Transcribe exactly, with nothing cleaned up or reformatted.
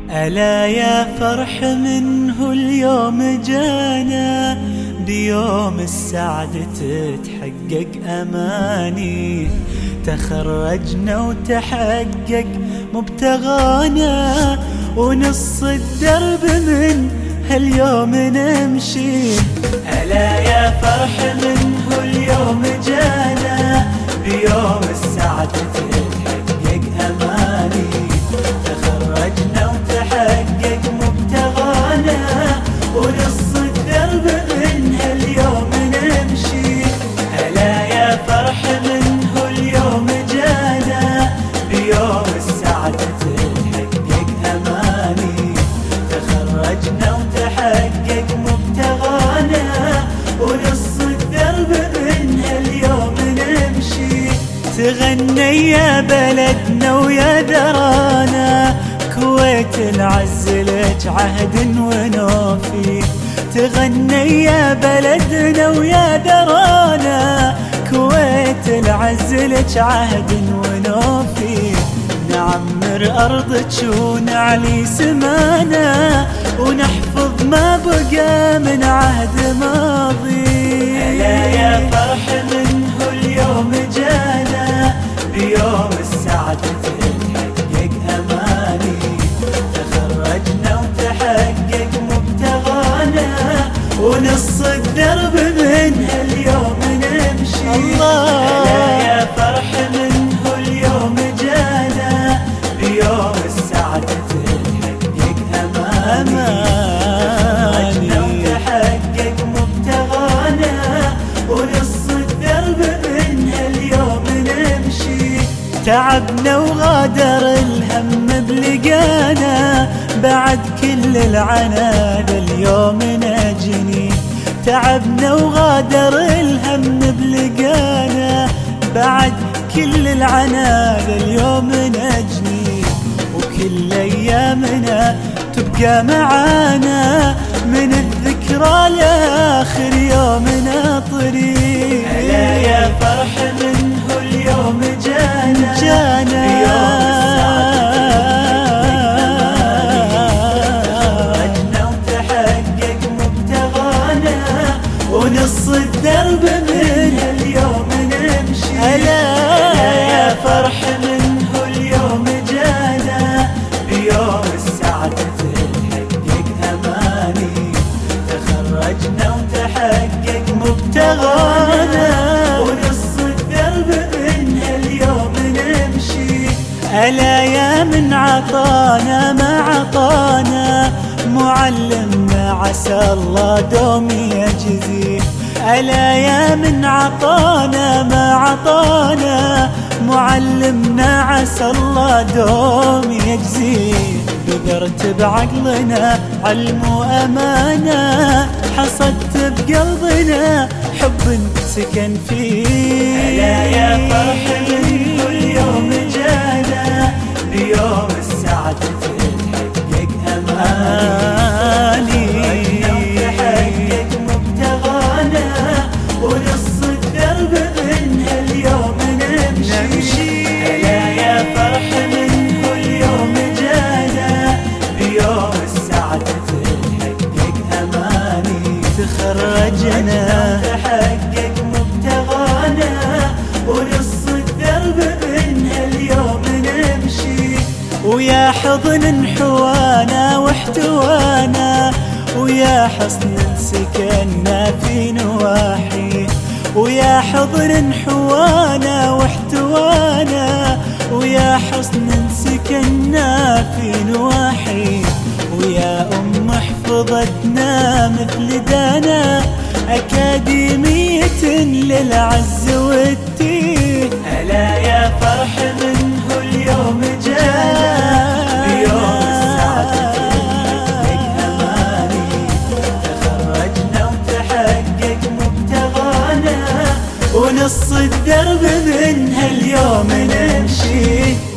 ألا يا فرح منه اليوم جانا، بيوم السعد تتحقق أماني، تخرجنا وتحقق مبتغانا، ونص الدرب من هاليوم نمشي. ألا يا فرح منه اليوم جانا، بيوم السعد تتحقق أماني، تخرجنا وتحقق مبتغانا، ونص الدرب من هاليوم نمشي. ألا يا فرح منه اليوم جانا، بيوم السعد تتحقق أماني، تخرجنا وتحقق مبتغانا، ونص الدرب من هاليوم نمشي. تغني يا بلدنا ويا درانا، كويت العز لك عهد ونوفي. تغني يا بلدنا ويا درانا، كويت العز لك عهد ونوفي. نعمر أرضك ونعلي سمانا، ونحفظ ما بقى من عهد ماضي. ألا يا فرح منه اليوم جانا، بيوم السعد تتحقق أماني، تخرجنا وتحقق مبتغانا، ونص الدرب من هاليوم نمشي. الله ألا يا فرح منه اليوم جانا، بيوم السعد تتحقق أماني، تخرجنا وتحقق مبتغانا، ونص الدرب من هاليوم نمشي. تعبنا وغادر الهم بلقانا، بعد كل العنا ذا اليوم نجني. تعبنا وغادر الهم بلقانا، بعد كل العنا ذا اليوم نجني. وكل أيامنا تبقى معانا، من الذكرى لآخر يومنا طريق. ألا يا فرح منه اليوم جانا، جانا تخرجنا وتحقق مبتغانا، ونص الدرب من هاليوم نمشي. ألا يا فرح منه اليوم جانا، بيوم السعد تتحقق أماني، تخرجنا وتحقق مبتغانا، ونص الدرب من هاليوم نمشي. ألا يا من عطانا ما عطانا، معلمنا عسى الله دوم يجزيه. ألا يا من عطانا ما عطانا، معلمنا عسى الله دوم يجزيه. بذرت بعقلنا علم وأمانة، حصدت بقلبنا حب سكن فيه. ألا يا فرح منه اليوم جانا، بيوم السعد تتحقق أماني، تحقق مبتغانا، ونص الدرب من هاليوم نمشي. ألا يا فرح منه اليوم جانا، بيوم السعد تتحقق أماني، تخرجنا وتحقق مبتغانا، ونص الدرب من هاليوم نمشي. ويا حضن حوانا واحتوانا، ويا حصن سكننا في نواحي. ويا حضن حوانا واحتوانا، ويا حصن سكننا في نواحي. ويا أم حفظتنا مثل دانا، أكاديمية للعز والتيه. ألا يا فرح منه اليوم جانا، بيوم السعد تتحقق أماني، تخرجنا وتحقق مبتغانا، ونص الدرب من هاليوم نمشي.